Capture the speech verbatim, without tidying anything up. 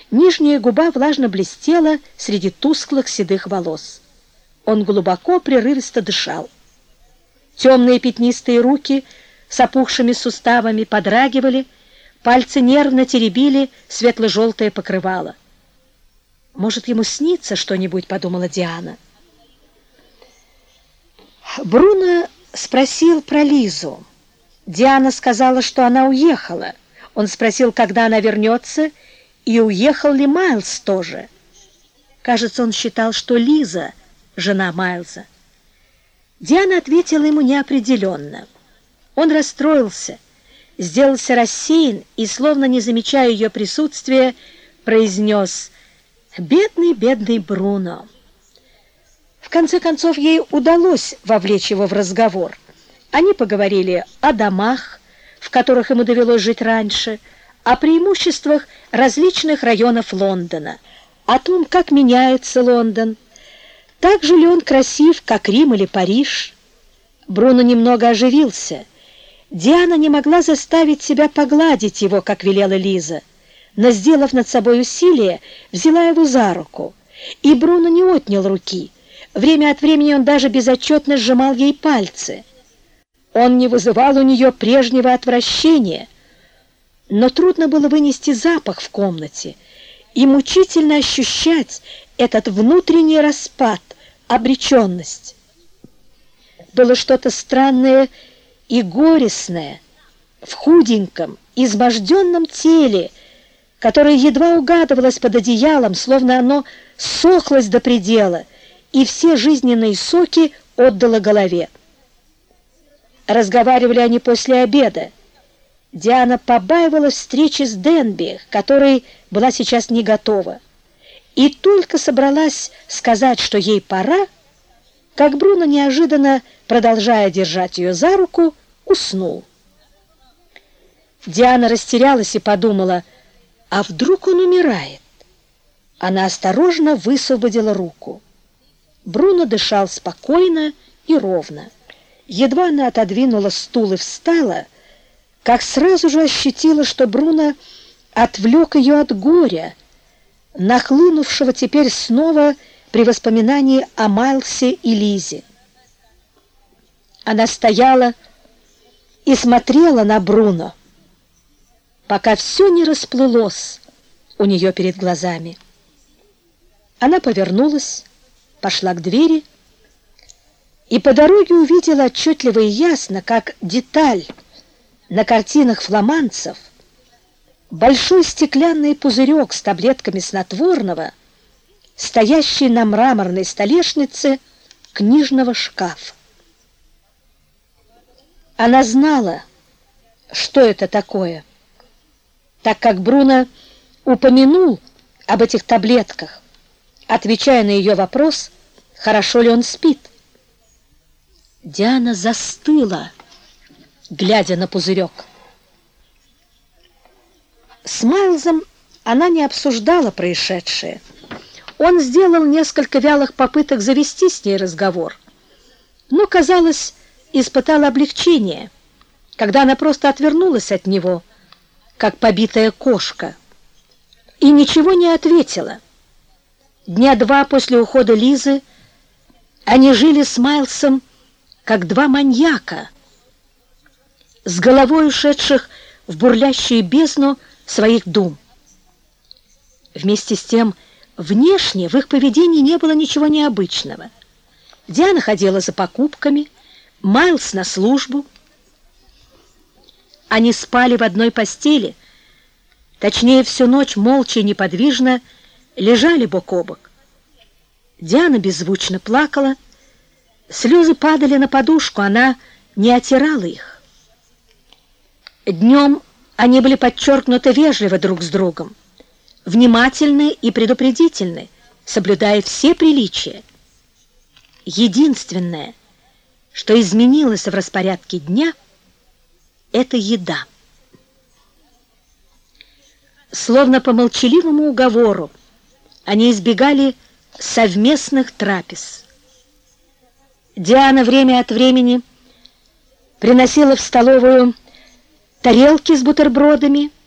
Нижняя губа влажно блестела среди тусклых седых волос. Он глубоко, прерывисто дышал. Темные пятнистые руки с опухшими суставами подрагивали, пальцы нервно теребили светло-желтое покрывало. «Может, ему снится что-нибудь?» — подумала Диана. Бруно спросил про Лизу. Диана сказала, что она уехала. Он спросил, когда она вернется, и уехал ли Майлз тоже. Кажется, он считал, что Лиза — жена Майлза. Диана ответила ему неопределенно. Он расстроился, сделался рассеян и, словно не замечая ее присутствия, произнес: «Бедный, бедный Бруно». В конце концов, ей удалось вовлечь его в разговор. Они поговорили о домах, в которых ему довелось жить раньше, о преимуществах различных районов Лондона, о том, как меняется Лондон, так же ли он красив, как Рим или Париж. Бруно немного оживился. Диана не могла заставить себя погладить его, как велела Лиза, но, сделав над собой усилие, взяла его за руку, и Бруно не отнял руки. Время от времени он даже безотчетно сжимал ей пальцы. Он не вызывал у нее прежнего отвращения, но трудно было вынести запах в комнате и мучительно ощущать этот внутренний распад, обреченность. Было что-то странное и горестное в худеньком, изможденном теле, которое едва угадывалось под одеялом, словно оно сохлось до предела, и все жизненные соки отдало голове. Разговаривали они после обеда. Диана побаивалась встречи с Денби, которой была сейчас не готова, и только собралась сказать, что ей пора, как Бруно, неожиданно продолжая держать ее за руку, уснул. Диана растерялась и подумала: а вдруг он умирает? Она осторожно высвободила руку. Бруно дышал спокойно и ровно. Едва она отодвинула стул и встала, как сразу же ощутила, что Бруно отвлек ее от горя, нахлынувшего теперь снова при воспоминании о Майлсе и Лизе. Она стояла и смотрела на Бруно, пока все не расплылось у нее перед глазами. Она повернулась, пошла к двери и по дороге увидела отчетливо и ясно, как деталь на картинах фламандцев, большой стеклянный пузырек с таблетками снотворного, стоящий на мраморной столешнице книжного шкафа. Она знала, что это такое, так как Бруно упомянул об этих таблетках, отвечая на ее вопрос, хорошо ли он спит. Диана застыла, глядя на пузырек. С Майлзом она не обсуждала происшедшее. Он сделал несколько вялых попыток завести с ней разговор, но, казалось, испытала облегчение, когда она просто отвернулась от него, как побитая кошка, и ничего не ответила. Дня два после ухода Лизы они жили с Майлсом как два маньяка, с головой ушедших в бурлящую бездну своих дум. Вместе с тем, внешне в их поведении не было ничего необычного. Диана ходила за покупками, Майлс на службу. Они спали в одной постели, точнее, всю ночь молча и неподвижно лежали бок о бок. Диана беззвучно плакала, слезы падали на подушку, она не отирала их. Днем они были подчеркнуто вежливы друг с другом, внимательны и предупредительны, соблюдая все приличия. Единственное, что изменилось в распорядке дня, это еда. Словно по молчаливому уговору они избегали совместных трапез. Диана время от времени приносила в столовую тарелки с бутербродами,